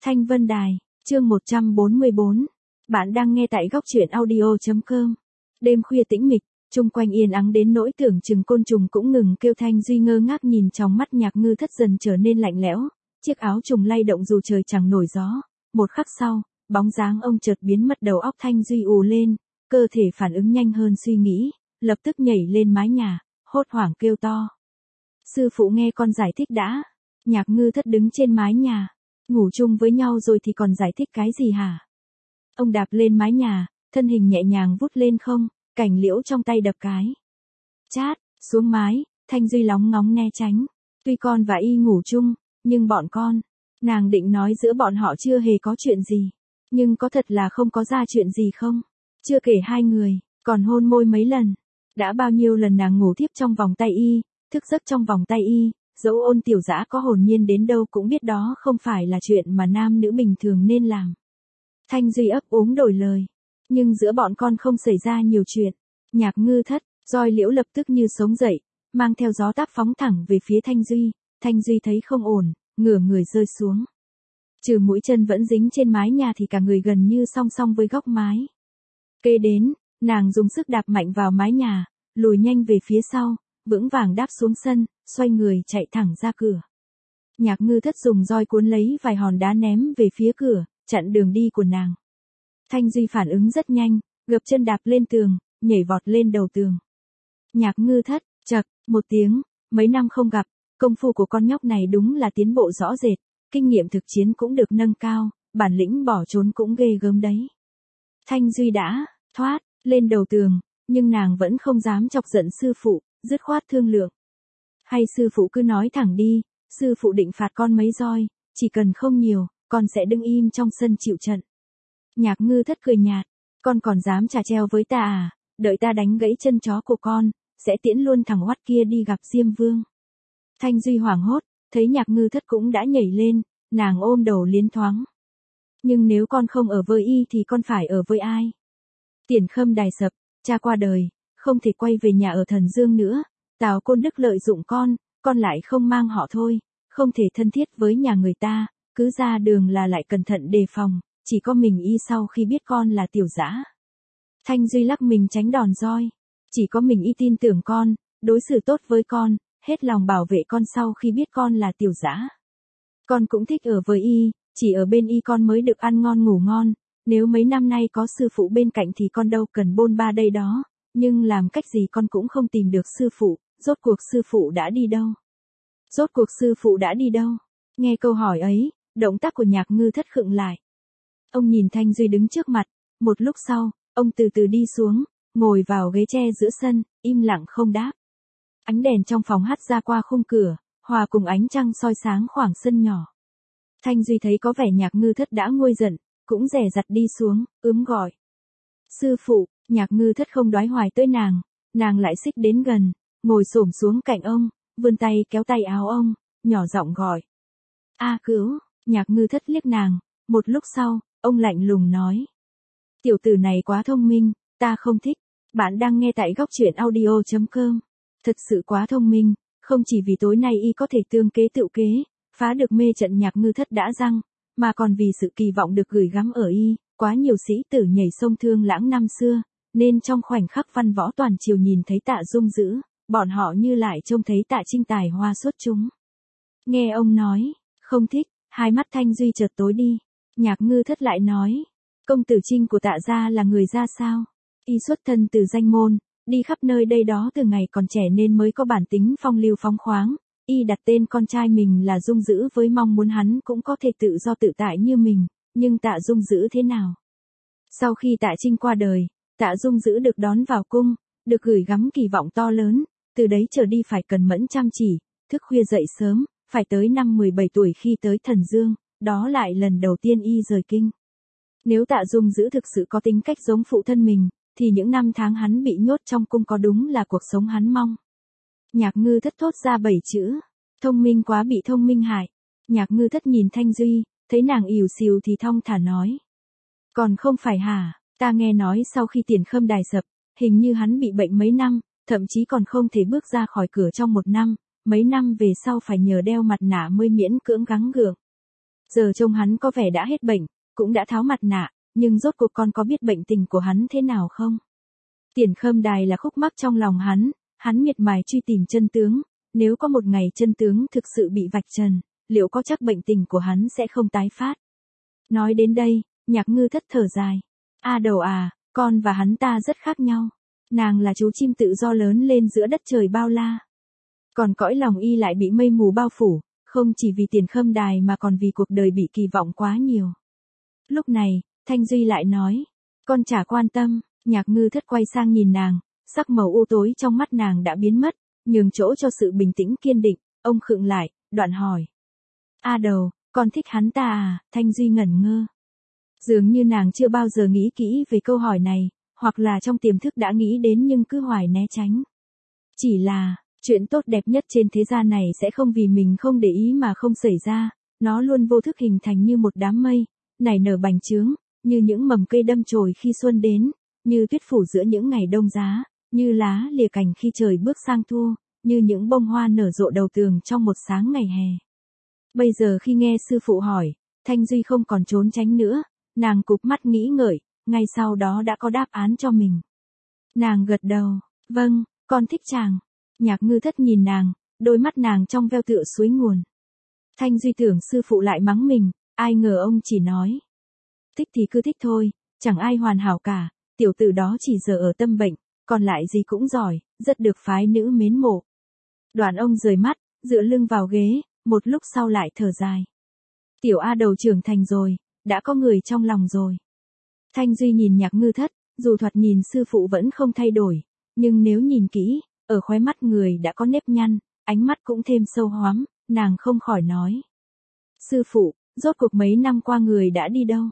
Thanh Vân Đài, chương 144. Bạn đang nghe tại góc truyện audio.com. Đêm khuya tĩnh mịch, chung quanh yên ắng đến nỗi tưởng chừng côn trùng cũng ngừng kêu. Thanh Duy ngơ ngác nhìn trong mắt Nhạc Ngư Thất dần trở nên lạnh lẽo, chiếc áo trùng lay động dù trời chẳng nổi gió. Một khắc sau, bóng dáng ông chợt biến mất, đầu óc Thanh Duy ù lên, cơ thể phản ứng nhanh hơn suy nghĩ, lập tức nhảy lên mái nhà, hốt hoảng kêu to. Sư phụ nghe con giải thích đã. Nhạc Ngư Thất đứng trên mái nhà, ngủ chung với nhau rồi thì còn giải thích cái gì hả? Ông đạp lên mái nhà, thân hình nhẹ nhàng vút lên không, cành liễu trong tay đập cái. Chát, xuống mái, Thanh Duy lóng ngóng né tránh. Tuy con và y ngủ chung, nhưng bọn con, nàng định nói giữa bọn họ chưa hề có chuyện gì. Nhưng có thật là không có ra chuyện gì không? Chưa kể hai người, còn hôn môi mấy lần. Đã bao nhiêu lần nàng ngủ thiếp trong vòng tay y, thức giấc trong vòng tay y. Dẫu Ôn Tiểu Dã có hồn nhiên đến đâu cũng biết đó không phải là chuyện mà nam nữ bình thường nên làm. Thanh Duy ấp úng đổi lời. Nhưng giữa bọn con không xảy ra nhiều chuyện. Nhạc Ngư Thất, roi liễu lập tức như sống dậy, mang theo gió táp phóng thẳng về phía Thanh Duy. Thanh Duy thấy không ổn, ngửa người rơi xuống. Trừ mũi chân vẫn dính trên mái nhà thì cả người gần như song song với góc mái. Kế đến, nàng dùng sức đạp mạnh vào mái nhà, lùi nhanh về phía sau, vững vàng đáp xuống sân, xoay người chạy thẳng ra cửa. Nhạc Ngư Thất dùng roi cuốn lấy vài hòn đá ném về phía cửa, chặn đường đi của nàng. Thanh Duy phản ứng rất nhanh, gập chân đạp lên tường, nhảy vọt lên đầu tường. Nhạc Ngư Thất, chậc, một tiếng, mấy năm không gặp, công phu của con nhóc này đúng là tiến bộ rõ rệt, kinh nghiệm thực chiến cũng được nâng cao, bản lĩnh bỏ trốn cũng ghê gớm đấy. Thanh Duy đã thoát lên đầu tường, nhưng nàng vẫn không dám chọc giận sư phụ, dứt khoát thương lượng. Hay sư phụ cứ nói thẳng đi, sư phụ định phạt con mấy roi, chỉ cần không nhiều, con sẽ đứng im trong sân chịu trận. Nhạc Ngư Thất cười nhạt, con còn dám chà treo với ta à, đợi ta đánh gãy chân chó của con, sẽ tiễn luôn thằng oắt kia đi gặp Diêm Vương. Thanh Duy hoảng hốt, thấy Nhạc Ngư Thất cũng đã nhảy lên, nàng ôm đầu liến thoáng. Nhưng nếu con không ở với y thì con phải ở với ai? Tiền Khâm Đài sập, cha qua đời, không thể quay về nhà ở Thần Dương nữa. Tào Côn Đức lợi dụng con lại không mang họ thôi, không thể thân thiết với nhà người ta, cứ ra đường là lại cẩn thận đề phòng, chỉ có mình y sau khi biết con là Tiểu Dã. Thanh Duy lắc mình tránh đòn roi, chỉ có mình y tin tưởng con, đối xử tốt với con, hết lòng bảo vệ con sau khi biết con là Tiểu Dã. Con cũng thích ở với y, chỉ ở bên y con mới được ăn ngon ngủ ngon, nếu mấy năm nay có sư phụ bên cạnh thì con đâu cần bôn ba đây đó, nhưng làm cách gì con cũng không tìm được sư phụ, rốt cuộc sư phụ đã đi đâu? Rốt cuộc sư phụ đã đi đâu? Nghe câu hỏi ấy, động tác của Nhạc Ngư Thất khựng lại. Ông nhìn Thanh Duy đứng trước mặt, một lúc sau, ông từ từ đi xuống, ngồi vào ghế tre giữa sân, im lặng không đáp. Ánh đèn trong phòng hắt ra qua khung cửa, hòa cùng ánh trăng soi sáng khoảng sân nhỏ. Thanh Duy thấy có vẻ Nhạc Ngư Thất đã nguôi giận, cũng dè dặt đi xuống, ướm gọi. Sư phụ. Nhạc Ngư Thất không đoái hoài tới nàng lại xích đến gần, ngồi xổm xuống cạnh ông, vươn tay kéo tay áo ông, nhỏ giọng gọi. A Cứu. Nhạc Ngư Thất liếc nàng, một lúc sau, ông lạnh lùng nói. Tiểu tử này quá thông minh, ta không thích. Bạn đang nghe tại góc truyện audio.com. Thật sự quá thông minh, không chỉ vì tối nay y có thể tương kế tự kế, phá được mê trận Nhạc Ngư Thất đã răng, mà còn vì sự kỳ vọng được gửi gắm ở y, quá nhiều sĩ tử nhảy sông Thương Lãng năm xưa. Nên trong khoảnh khắc văn võ toàn triều nhìn thấy Tạ Dung Dữ, bọn họ như lại trông thấy Tạ Trinh tài hoa xuất chúng. Nghe ông nói, không thích, hai mắt Thanh Duy chợt tối đi. Nhạc Ngư Thất lại nói, công tử Trinh của Tạ gia là người ra sao? Y xuất thân từ danh môn, đi khắp nơi đây đó từ ngày còn trẻ nên mới có bản tính phong lưu phóng khoáng. Y đặt tên con trai mình là Dung Dữ với mong muốn hắn cũng có thể tự do tự tại như mình, nhưng Tạ Dung Dữ thế nào? Sau khi Tạ Trinh qua đời, Tạ Dung Dữ được đón vào cung, được gửi gắm kỳ vọng to lớn, từ đấy trở đi phải cần mẫn chăm chỉ, thức khuya dậy sớm, phải tới năm 17 tuổi khi tới Thần Dương, đó lại lần đầu tiên y rời kinh. Nếu Tạ Dung Dữ thực sự có tính cách giống phụ thân mình, thì những năm tháng hắn bị nhốt trong cung có đúng là cuộc sống hắn mong. Nhạc Ngư Thất thốt ra 7 chữ, thông minh quá bị thông minh hại. Nhạc Ngư Thất nhìn Thanh Duy, thấy nàng ỉu xìu thì thong thả nói. Còn không phải hả? Ta nghe nói sau khi Tiền Khâm Đài sập, hình như hắn bị bệnh mấy năm, thậm chí còn không thể bước ra khỏi cửa trong 1 năm, mấy năm về sau phải nhờ đeo mặt nạ mới miễn cưỡng gắng gượng. Giờ trông hắn có vẻ đã hết bệnh, cũng đã tháo mặt nạ, nhưng rốt cuộc con có biết bệnh tình của hắn thế nào không? Tiền Khâm Đài là khúc mắc trong lòng hắn miệt mài truy tìm chân tướng, nếu có một ngày chân tướng thực sự bị vạch trần, liệu có chắc bệnh tình của hắn sẽ không tái phát? Nói đến đây, Nhạc Ngư Thất thở dài. A Đầu à, con và hắn ta rất khác nhau. Nàng là chú chim tự do lớn lên giữa đất trời bao la. Còn cõi lòng y lại bị mây mù bao phủ, không chỉ vì Tiền Khâm Đài mà còn vì cuộc đời bị kỳ vọng quá nhiều. Lúc này, Thanh Duy lại nói, con chả quan tâm. Nhạc Ngư Thất quay sang nhìn nàng, sắc màu u tối trong mắt nàng đã biến mất, nhường chỗ cho sự bình tĩnh kiên định. Ông khựng lại, đoạn hỏi. A Đầu, con thích hắn ta à? Thanh Duy ngẩn ngơ. Dường như nàng chưa bao giờ nghĩ kỹ về câu hỏi này, hoặc là trong tiềm thức đã nghĩ đến nhưng cứ hoài né tránh. Chỉ là, chuyện tốt đẹp nhất trên thế gian này sẽ không vì mình không để ý mà không xảy ra, nó luôn vô thức hình thành như một đám mây, nảy nở bành trướng, như những mầm cây đâm chồi khi xuân đến, như tuyết phủ giữa những ngày đông giá, như lá lìa cành khi trời bước sang thu, như những bông hoa nở rộ đầu tường trong một sáng ngày hè. Bây giờ khi nghe sư phụ hỏi, Thanh Duy không còn trốn tránh nữa, nàng cụp mắt nghĩ ngợi, ngay sau đó đã có đáp án cho mình. Nàng gật đầu, vâng, con thích chàng. Nhạc Ngư Thất nhìn nàng, đôi mắt nàng trong veo tựa suối nguồn. Thanh Duy tưởng sư phụ lại mắng mình, ai ngờ ông chỉ nói. Thích thì cứ thích thôi, chẳng ai hoàn hảo cả, tiểu tử đó chỉ giờ ở tâm bệnh, còn lại gì cũng giỏi, rất được phái nữ mến mộ. Đoạn ông rời mắt, dựa lưng vào ghế, một lúc sau lại thở dài. Tiểu A Đầu trưởng thành rồi, đã có người trong lòng rồi. Thanh Duy nhìn Nhạc Ngư Thất, dù thoạt nhìn sư phụ vẫn không thay đổi, nhưng nếu nhìn kỹ, ở khóe mắt người đã có nếp nhăn, ánh mắt cũng thêm sâu hoắm, nàng không khỏi nói. Sư phụ, rốt cuộc mấy năm qua người đã đi đâu?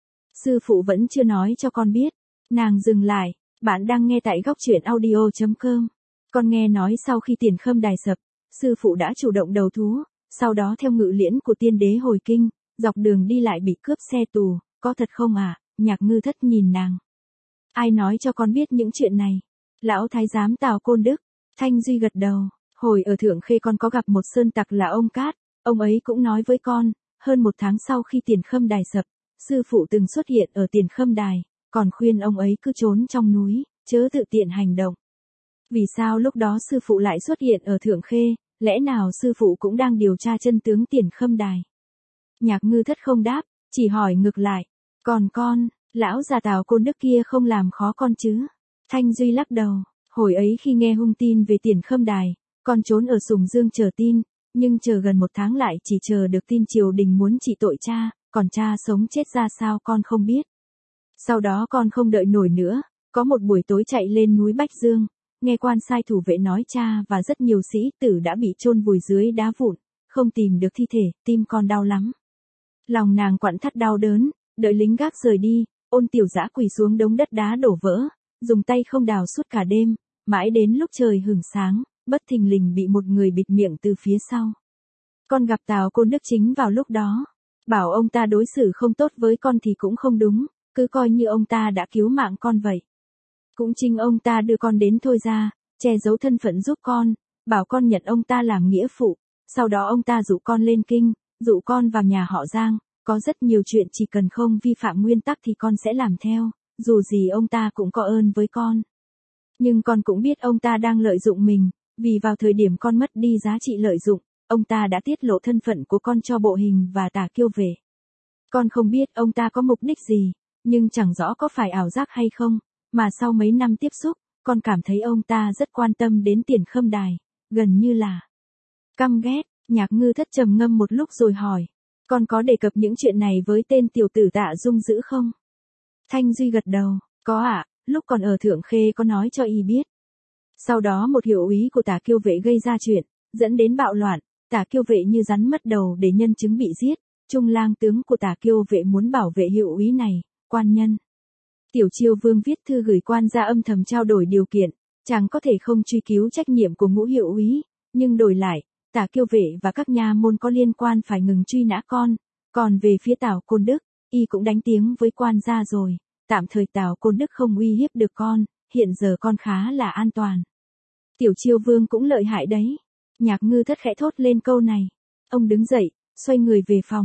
Sư phụ vẫn chưa nói cho con biết. Nàng dừng lại, bạn đang nghe tại góc truyện audio.com. Con nghe nói sau khi Tiền Khâm Đài sập, sư phụ đã chủ động đầu thú, sau đó theo ngự liễn của tiên đế hồi kinh, dọc đường đi lại bị cướp xe tù, có thật không à? Nhạc Ngư Thất nhìn nàng. Ai nói cho con biết những chuyện này? Lão thái giám Tào Côn Đức. Thanh Duy gật đầu, hồi ở Thượng Khê con có gặp một sơn tặc là ông Cát, ông ấy cũng nói với con, hơn một tháng sau khi Tiền Khâm Đài sập, sư phụ từng xuất hiện ở Tiền Khâm Đài, còn khuyên ông ấy cứ trốn trong núi, chớ tự tiện hành động. Vì sao lúc đó sư phụ lại xuất hiện ở Thượng Khê, lẽ nào sư phụ cũng đang điều tra chân tướng Tiền Khâm Đài? Nhạc Ngư Thất không đáp, chỉ hỏi ngược lại, còn con, lão già Tào Côn Đức kia không làm khó con chứ? Thanh Duy lắc đầu, hồi ấy khi nghe hung tin về Tiền Khâm Đài, con trốn ở Sùng Dương chờ tin, nhưng chờ gần một tháng lại chỉ chờ được tin triều đình muốn trị tội cha, còn cha sống chết ra sao con không biết. Sau đó con không đợi nổi nữa, có một buổi tối chạy lên núi Bách Dương, nghe quan sai thủ vệ nói cha và rất nhiều sĩ tử đã bị chôn vùi dưới đá vụn, không tìm được thi thể, tim con đau lắm. Lòng nàng quặn thắt đau đớn, đợi lính gác rời đi, Ôn Tiểu Dã quỳ xuống đống đất đá đổ vỡ, dùng tay không đào suốt cả đêm, mãi đến lúc trời hửng sáng, bất thình lình bị một người bịt miệng từ phía sau. Con gặp Tào Côn Đức chính vào lúc đó, bảo ông ta đối xử không tốt với con thì cũng không đúng, cứ coi như ông ta đã cứu mạng con vậy. Cũng chính ông ta đưa con đến Thôi Ra, che giấu thân phận giúp con, bảo con nhận ông ta làm nghĩa phụ, sau đó ông ta dụ con lên kinh, dụ con vào nhà họ Giang, có rất nhiều chuyện chỉ cần không vi phạm nguyên tắc thì con sẽ làm theo, dù gì ông ta cũng có ơn với con. Nhưng con cũng biết ông ta đang lợi dụng mình, vì vào thời điểm con mất đi giá trị lợi dụng, ông ta đã tiết lộ thân phận của con cho Bộ Hình và Tả Kiêu Vệ. Con không biết ông ta có mục đích gì, nhưng chẳng rõ có phải ảo giác hay không, mà sau mấy năm tiếp xúc, con cảm thấy ông ta rất quan tâm đến Tiền Khâm Đài, gần như là căm ghét. Nhạc Ngư Thất trầm ngâm một lúc rồi hỏi, con có đề cập những chuyện này với tên tiểu tử Tạ Dung Dữ không? Thanh Duy gật đầu, có ạ, lúc còn ở Thượng Khê có nói cho y biết. Sau đó một hiệu úy của Tả Kiêu Vệ gây ra chuyện, dẫn đến bạo loạn, Tả Kiêu Vệ như rắn mất đầu để nhân chứng bị giết, Trung lang tướng của Tả Kiêu Vệ muốn bảo vệ hiệu úy này, quan nhân. Tiểu Chiêu Vương viết thư gửi quan ra âm thầm trao đổi điều kiện, chàng có thể không truy cứu trách nhiệm của Ngũ hiệu úy, nhưng đổi lại, Tả Kiêu Vệ và các nha môn có liên quan phải ngừng truy nã con, còn về phía Tào Côn Đức, y cũng đánh tiếng với quan gia rồi, tạm thời Tào Côn Đức không uy hiếp được con, hiện giờ con khá là an toàn. Tiểu Chiêu Vương cũng lợi hại đấy. Nhạc Ngư Thất khẽ thốt lên câu này. Ông đứng dậy, xoay người về phòng.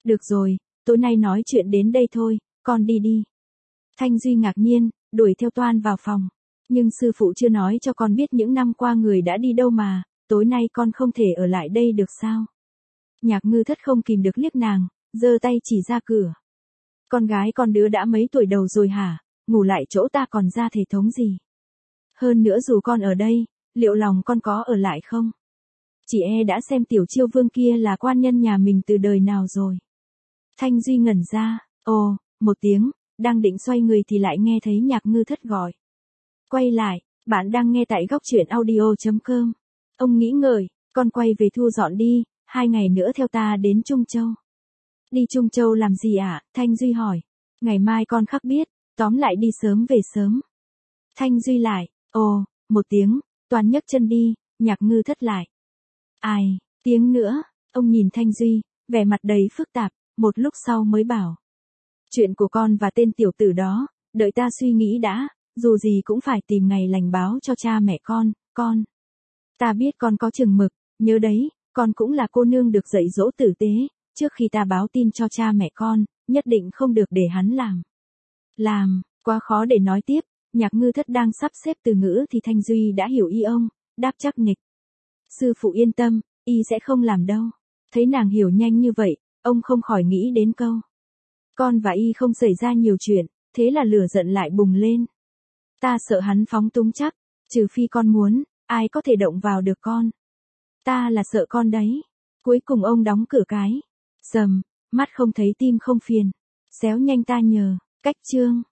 Được rồi, tối nay nói chuyện đến đây thôi, con đi đi. Thanh Duy ngạc nhiên, đuổi theo Toan vào phòng. Nhưng sư phụ chưa nói cho con biết những năm qua người đã đi đâu mà, tối nay con không thể ở lại đây được sao? Nhạc Ngư Thất không kìm được liếc nàng, giơ tay chỉ ra cửa. Con gái con đứa đã mấy tuổi đầu rồi hả, ngủ lại chỗ ta còn ra thể thống gì? Hơn nữa dù con ở đây, liệu lòng con có ở lại không? Chị đã xem Tiểu Chiêu Vương kia là quan nhân nhà mình từ đời nào rồi? Thanh Duy ngẩn ra, ồ, một tiếng, đang định xoay người thì lại nghe thấy Nhạc Ngư Thất gọi. Quay lại, bạn đang nghe tại góc truyện audio.com. Ông nghĩ ngợi, con quay về thu dọn đi, 2 ngày nữa theo ta đến Trung Châu. Đi Trung Châu làm gì ạ? Thanh Duy hỏi. Ngày mai con khắc biết, tóm lại đi sớm về sớm. Thanh Duy lại, ồ, một tiếng, Toan nhấc chân đi, Nhạc Ngư Thất lại. Ai, tiếng nữa, ông nhìn Thanh Duy, vẻ mặt đầy phức tạp, một lúc sau mới bảo. Chuyện của con và tên tiểu tử đó, đợi ta suy nghĩ đã, dù gì cũng phải tìm ngày lành báo cho cha mẹ con. Ta biết con có chừng mực, nhớ đấy, con cũng là cô nương được dạy dỗ tử tế, trước khi ta báo tin cho cha mẹ con, nhất định không được để hắn làm, quá khó để nói tiếp. Nhạc Ngư Thất đang sắp xếp từ ngữ thì Thanh Duy đã hiểu ý ông, đáp chắc nịch. Sư phụ yên tâm, y sẽ không làm đâu. Thấy nàng hiểu nhanh như vậy, ông không khỏi nghĩ đến câu. Con và y không xảy ra nhiều chuyện, thế là lửa giận lại bùng lên. Ta sợ hắn phóng túng chắc, trừ phi con muốn, ai có thể động vào được con. Ta là sợ con đấy. Cuối cùng ông đóng cửa cái. Sầm, mắt không thấy tim không phiền. Xéo nhanh ta nhờ, cách chương.